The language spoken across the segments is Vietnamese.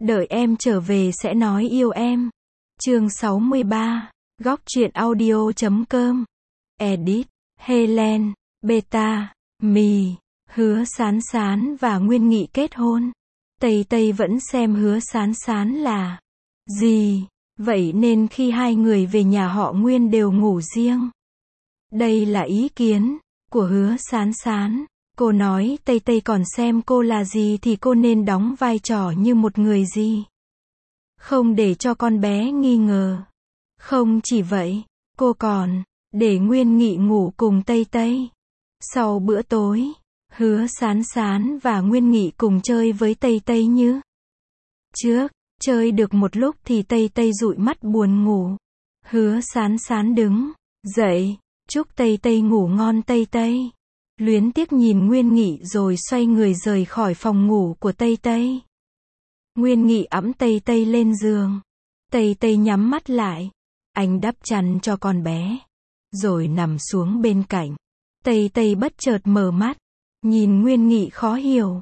Đợi em trở về sẽ nói yêu em. Chương 63. Góc truyện audio.com. Edit. Helen. Beta. Mì. Hứa Sán Sán và Nguyên Nghị kết hôn. Tây Tây vẫn xem Hứa Sán Sán là gì, vậy nên khi hai người về nhà họ Nguyên đều ngủ riêng. Đây là ý kiến của Hứa Sán Sán. Cô nói Tây Tây còn xem cô là gì thì cô nên đóng vai trò như một người gì. Không để cho con bé nghi ngờ. Không chỉ vậy, cô còn để Nguyên Nghị ngủ cùng Tây Tây. Sau bữa tối, Hứa Sán Sán và Nguyên Nghị cùng chơi với Tây Tây như trước. Chơi được một lúc thì Tây Tây dụi mắt buồn ngủ. Hứa Sán Sán đứng dậy, chúc Tây Tây ngủ ngon. Tây Tây luyến tiếc nhìn Nguyên Nghị rồi xoay người rời khỏi phòng ngủ của Tây Tây. Nguyên Nghị ẵm Tây Tây lên giường. Tây Tây nhắm mắt lại. Anh đắp chăn cho con bé, rồi nằm xuống bên cạnh. Tây Tây bất chợt mở mắt, nhìn Nguyên Nghị khó hiểu.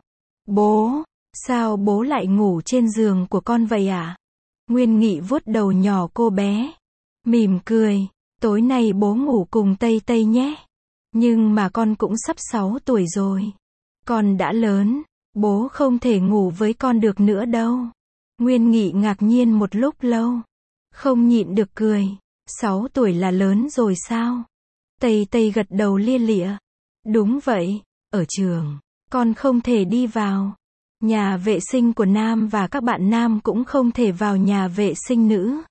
Bố, sao bố lại ngủ trên giường của con vậy à? Nguyên Nghị vuốt đầu nhỏ cô bé, mỉm cười. Tối nay bố ngủ cùng Tây Tây nhé. Nhưng mà con cũng sắp 6 tuổi rồi. Con đã lớn, bố không thể ngủ với con được nữa đâu. Nguyên Nghị ngạc nhiên một lúc lâu, không nhịn được cười. 6 tuổi là lớn rồi sao? Tây Tây gật đầu lia lịa. Đúng vậy, ở trường, con không thể đi vào nhà vệ sinh của nam và các bạn nam cũng không thể vào nhà vệ sinh nữ.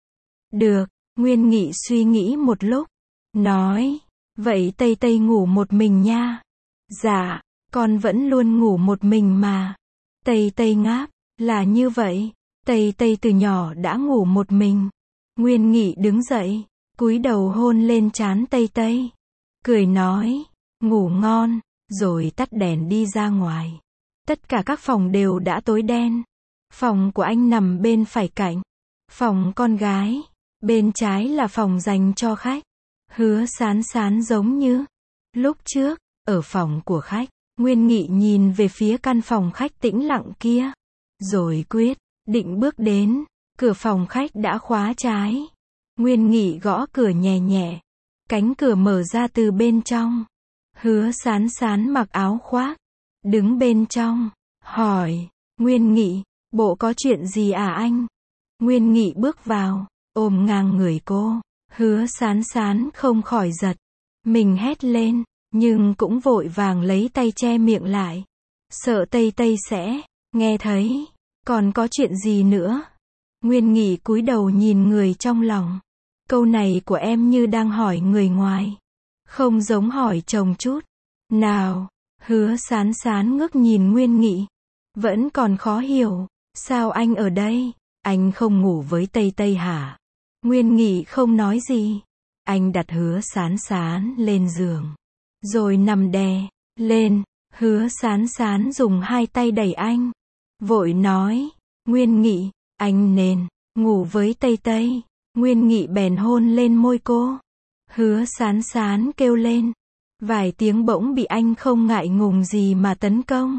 Được, Nguyên Nghị suy nghĩ một lúc, nói, vậy Tây Tây ngủ một mình nha. Dạ, con vẫn luôn ngủ một mình mà. Tây Tây ngáp, là như vậy. Tây Tây từ nhỏ đã ngủ một mình. Nguyên Nghị đứng dậy, cúi đầu hôn lên trán Tây Tây, cười nói, ngủ ngon, rồi tắt đèn đi ra ngoài. Tất cả các phòng đều đã tối đen. Phòng của anh nằm bên phải cạnh phòng con gái, bên trái là phòng dành cho khách. Hứa Sán Sán giống như lúc trước, ở phòng của khách. Nguyên Nghị nhìn về phía căn phòng khách tĩnh lặng kia, rồi quyết định bước đến. Cửa phòng khách đã khóa trái. Nguyên Nghị gõ cửa nhẹ nhẹ. Cánh cửa mở ra từ bên trong. Hứa Sán Sán mặc áo khoác, đứng bên trong, hỏi, Nguyên Nghị, bộ có chuyện gì à anh? Nguyên Nghị bước vào, ôm ngang người cô. Hứa Sán Sán không khỏi giật mình hét lên, nhưng cũng vội vàng lấy tay che miệng lại, sợ Tây Tây sẽ nghe thấy. Còn có chuyện gì nữa? Nguyên Nghị cúi đầu nhìn người trong lòng. Câu này của em như đang hỏi người ngoài, không giống hỏi chồng chút nào. Hứa Sán Sán ngước nhìn Nguyên Nghị, vẫn còn khó hiểu. Sao anh ở đây? Anh không ngủ với Tây Tây hả? Nguyên Nghị không nói gì. Anh đặt Hứa Sán Sán lên giường, rồi nằm đè lên. Hứa Sán Sán dùng hai tay đẩy anh, vội nói, Nguyên Nghị, anh nên ngủ với Tây Tây. Nguyên Nghị bèn hôn lên môi cô. Hứa Sán Sán kêu lên vài tiếng bỗng bị anh không ngại ngùng gì mà tấn công.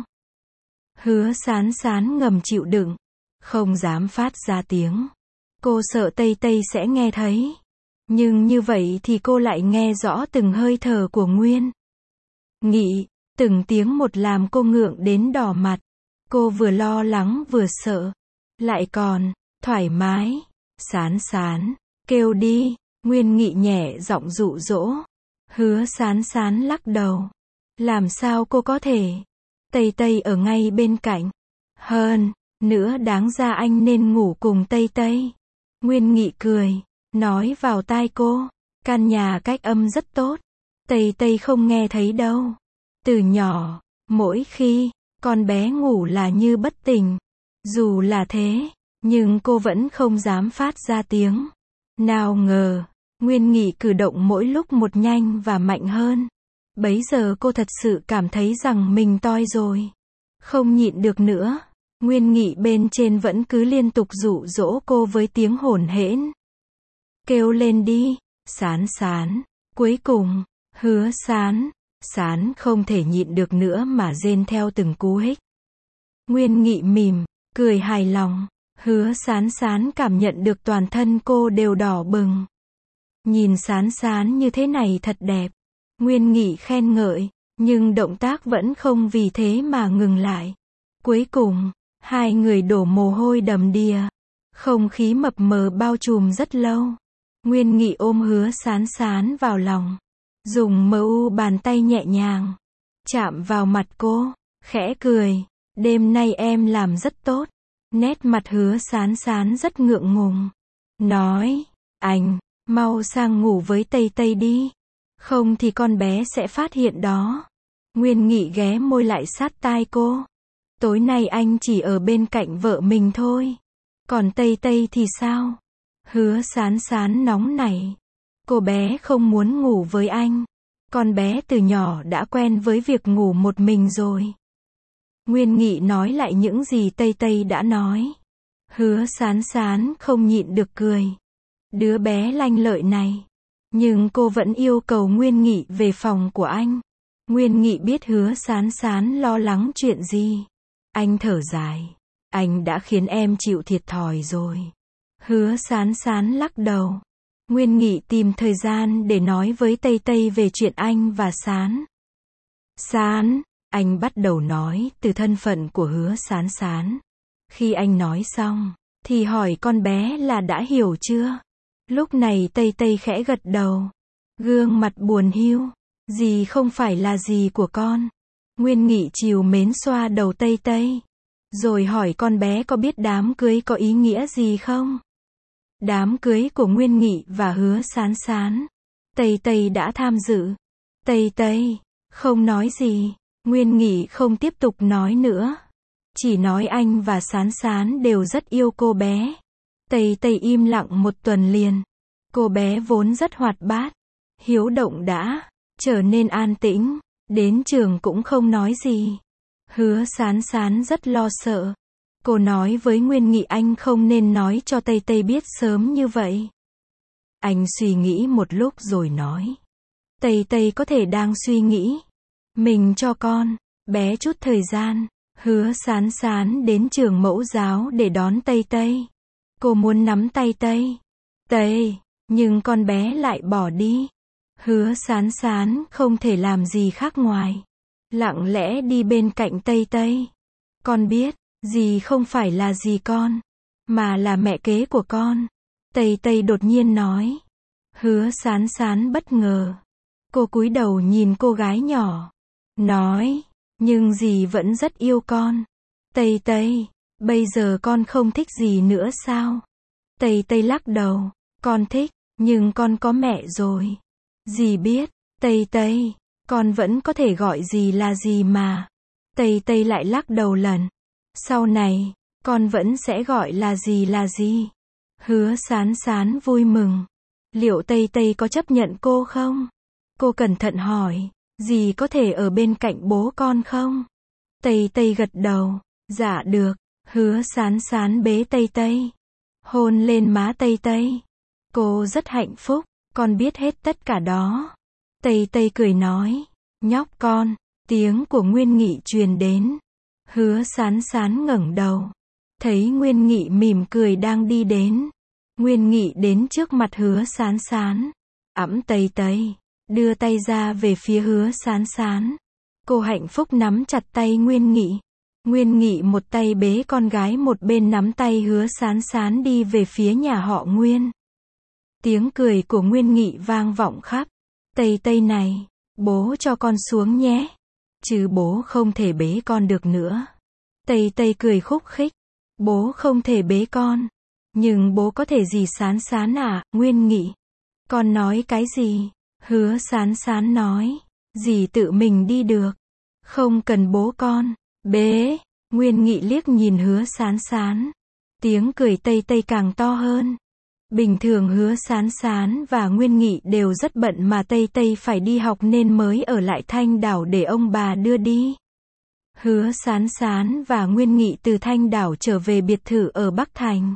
Hứa Sán Sán ngầm chịu đựng, không dám phát ra tiếng. Cô sợ Tây Tây sẽ nghe thấy. Nhưng như vậy thì cô lại nghe rõ từng hơi thở của Nguyên Nghị, từng tiếng một làm cô ngượng đến đỏ mặt. Cô vừa lo lắng vừa sợ, lại còn thoải mái. Sán Sán, kêu đi. Nguyên Nghị nhẹ giọng dụ dỗ. Hứa Sán Sán lắc đầu. Làm sao cô có thể? Tây Tây ở ngay bên cạnh. Hơn nữa đáng ra anh nên ngủ cùng Tây Tây. Nguyên Nghị cười, nói vào tai cô. Căn nhà cách âm rất tốt. Tây Tây không nghe thấy đâu. Từ nhỏ, mỗi khi con bé ngủ là như bất tỉnh. Dù là thế, nhưng cô vẫn không dám phát ra tiếng. Nào ngờ, Nguyên Nghị cử động mỗi lúc một nhanh và mạnh hơn. Bấy giờ cô thật sự cảm thấy rằng mình toi rồi. Không nhịn được nữa. Nguyên Nghị bên trên vẫn cứ liên tục dụ dỗ cô với tiếng hổn hển. Kêu lên đi, Sán Sán. Cuối cùng, Hứa Sán Sán không thể nhịn được nữa mà rên theo từng cú hích. Nguyên Nghị mỉm cười hài lòng. Hứa Sán Sán cảm nhận được toàn thân cô đều đỏ bừng. Nhìn Sán Sán như thế này thật đẹp. Nguyên Nghị khen ngợi, nhưng động tác vẫn không vì thế mà ngừng lại. Cuối cùng, hai người đổ mồ hôi đầm đìa. Không khí mập mờ bao trùm rất lâu. Nguyên Nghị ôm Hứa Sán Sán vào lòng. Dùng bàn tay nhẹ nhàng chạm vào mặt cô, khẽ cười. Đêm nay em làm rất tốt. Nét mặt Hứa Sán Sán rất ngượng ngùng. Nói, anh, mau sang ngủ với Tây Tây đi. Không thì con bé sẽ phát hiện đó. Nguyên Nghị ghé môi lại sát tai cô. Tối nay anh chỉ ở bên cạnh vợ mình thôi. Còn Tây Tây thì sao? Hứa Sán Sán nóng nảy. Cô bé không muốn ngủ với anh. Con bé từ nhỏ đã quen với việc ngủ một mình rồi. Nguyên Nghị nói lại những gì Tây Tây đã nói. Hứa Sán Sán không nhịn được cười. Đứa bé lanh lợi này. Nhưng cô vẫn yêu cầu Nguyên Nghị về phòng của anh. Nguyên Nghị biết Hứa Sán Sán lo lắng chuyện gì. Anh thở dài. Anh đã khiến em chịu thiệt thòi rồi. Hứa Sán Sán lắc đầu. Nguyên Nghị tìm thời gian để nói với Tây Tây về chuyện anh và Sán. Sán, anh bắt đầu nói từ thân phận của Hứa Sán Sán. Khi anh nói xong, thì hỏi con bé là đã hiểu chưa? Lúc này Tây Tây khẽ gật đầu. Gương mặt buồn hiu. Dì không phải là dì của con. Nguyên Nghị trìu mến xoa đầu Tây Tây. Rồi hỏi con bé có biết đám cưới có ý nghĩa gì không? Đám cưới của Nguyên Nghị và Hứa Sán Sán. Tây Tây đã tham dự. Tây Tây không nói gì. Nguyên Nghị không tiếp tục nói nữa. Chỉ nói anh và Sán Sán đều rất yêu cô bé. Tây Tây im lặng một tuần liền. Cô bé vốn rất hoạt bát, hiếu động đã trở nên an tĩnh, đến trường cũng không nói gì. Hứa Sán Sán rất lo sợ. Cô nói với Nguyên Nghị anh không nên nói cho Tây Tây biết sớm như vậy. Anh suy nghĩ một lúc rồi nói. Tây Tây có thể đang suy nghĩ. Mình cho con bé chút thời gian. Hứa Sán Sán đến trường mẫu giáo để đón Tây Tây. Cô muốn nắm tay Tây Tây, nhưng con bé lại bỏ đi. Hứa Sán Sán không thể làm gì khác ngoài lặng lẽ đi bên cạnh Tây Tây. Con biết, dì không phải là dì con, mà là mẹ kế của con. Tây Tây đột nhiên nói. Hứa Sán Sán bất ngờ. Cô cúi đầu nhìn cô gái nhỏ. Nói, nhưng dì vẫn rất yêu con. Tây Tây, bây giờ con không thích dì nữa sao? Tây Tây lắc đầu. Con thích, nhưng con có mẹ rồi. Dì biết, Tây Tây, con vẫn có thể gọi dì là dì mà. Tây Tây lại lắc đầu lần. Sau này, con vẫn sẽ gọi là dì. Hứa Sán Sán vui mừng. Liệu Tây Tây có chấp nhận cô không? Cô cẩn thận hỏi. Dì có thể ở bên cạnh bố con không? Tây Tây gật đầu. Dạ được. Hứa Sán Sán bế Tây Tây. Hôn lên má Tây Tây. Cô rất hạnh phúc. Con biết hết tất cả đó. Tây Tây cười nói. Nhóc con. Tiếng của Nguyên Nghị truyền đến. Hứa Sán Sán ngẩng đầu. Thấy Nguyên Nghị mỉm cười đang đi đến. Nguyên Nghị đến trước mặt Hứa Sán Sán. Ẵm Tây Tây. Đưa tay ra về phía Hứa Sán Sán. Cô hạnh phúc nắm chặt tay Nguyên Nghị. Nguyên Nghị một tay bế con gái một bên nắm tay Hứa Sán Sán đi về phía nhà họ Nguyên. Tiếng cười của Nguyên Nghị vang vọng khắp. Tây Tây này, bố cho con xuống nhé. Chứ bố không thể bế con được nữa. Tây Tây cười khúc khích. Bố không thể bế con. Nhưng bố có thể gì Sán Sán à, Nguyên Nghị. Con nói cái gì? Hứa Sán Sán nói. Dì tự mình đi được. Không cần bố con bế. Nguyên Nghị liếc nhìn Hứa Sán Sán. Tiếng cười Tây Tây càng to hơn. Bình thường Hứa Sán Sán và Nguyên Nghị đều rất bận mà Tây Tây phải đi học nên mới ở lại Thanh Đảo để ông bà đưa đi. Hứa Sán Sán và Nguyên Nghị từ Thanh Đảo trở về biệt thự ở Bắc Thành.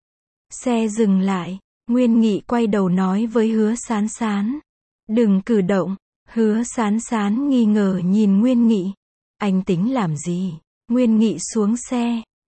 Xe dừng lại. Nguyên Nghị quay đầu nói với Hứa Sán Sán. Đừng cử động. Hứa Sán Sán nghi ngờ nhìn Nguyên Nghị. Anh tính làm gì? Nguyên Nghị xuống xe.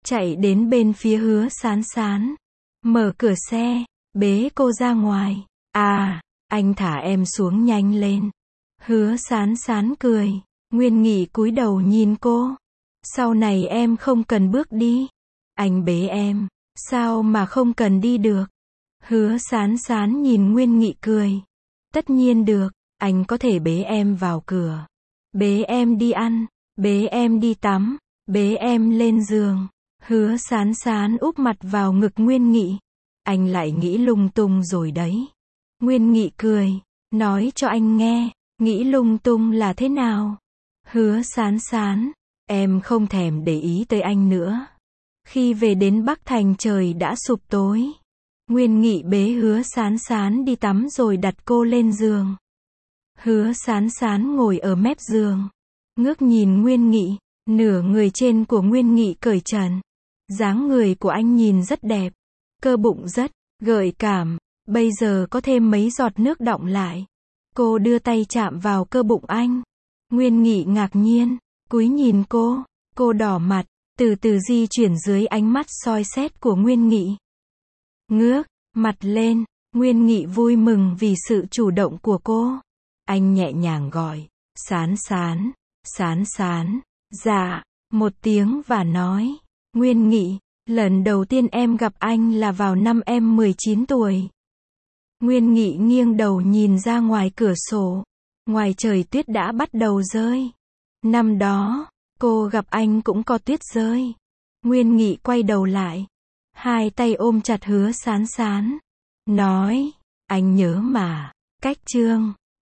chạy đến bên phía Hứa Sán Sán, mở cửa xe, bế cô ra ngoài. À, anh thả em xuống nhanh lên. Hứa Sán Sán cười. Nguyên Nghị cúi đầu nhìn cô. Sau này em không cần bước đi. Anh bế em. Sao mà không cần đi được? Hứa Sán Sán nhìn Nguyên Nghị cười. Tất nhiên được, anh có thể bế em vào cửa. Bế em đi ăn, bế em đi tắm, bế em lên giường. Hứa Sán Sán úp mặt vào ngực Nguyên Nghị. Anh lại nghĩ lung tung rồi đấy. Nguyên Nghị cười, nói cho anh nghe, nghĩ lung tung là thế nào? Hứa Sán Sán, em không thèm để ý tới anh nữa. Khi về đến Bắc Thành trời đã sụp tối. Nguyên Nghị bế Hứa Sán Sán đi tắm rồi đặt cô lên giường. Hứa Sán Sán ngồi ở mép giường, ngước nhìn Nguyên Nghị, nửa người trên của Nguyên Nghị cởi trần. Dáng người của anh nhìn rất đẹp, cơ bụng rất gợi cảm, bây giờ có thêm mấy giọt nước đọng lại. Cô đưa tay chạm vào cơ bụng anh. Nguyên Nghị ngạc nhiên, cúi nhìn cô đỏ mặt, từ từ di chuyển dưới ánh mắt soi xét của Nguyên Nghị. Ngước mặt lên, Nguyên Nghị vui mừng vì sự chủ động của cô. Anh nhẹ nhàng gọi, Sán Sán, Sán Sán, dạ, một tiếng và nói, Nguyên Nghị, lần đầu tiên em gặp anh là vào năm em 19 tuổi. Nguyên Nghị nghiêng đầu nhìn ra ngoài cửa sổ. Ngoài trời tuyết đã bắt đầu rơi. Năm đó, cô gặp anh cũng có tuyết rơi. Nguyên Nghị quay đầu lại, hai tay ôm chặt Hứa Sán Sán, nói, anh nhớ mà, cách chương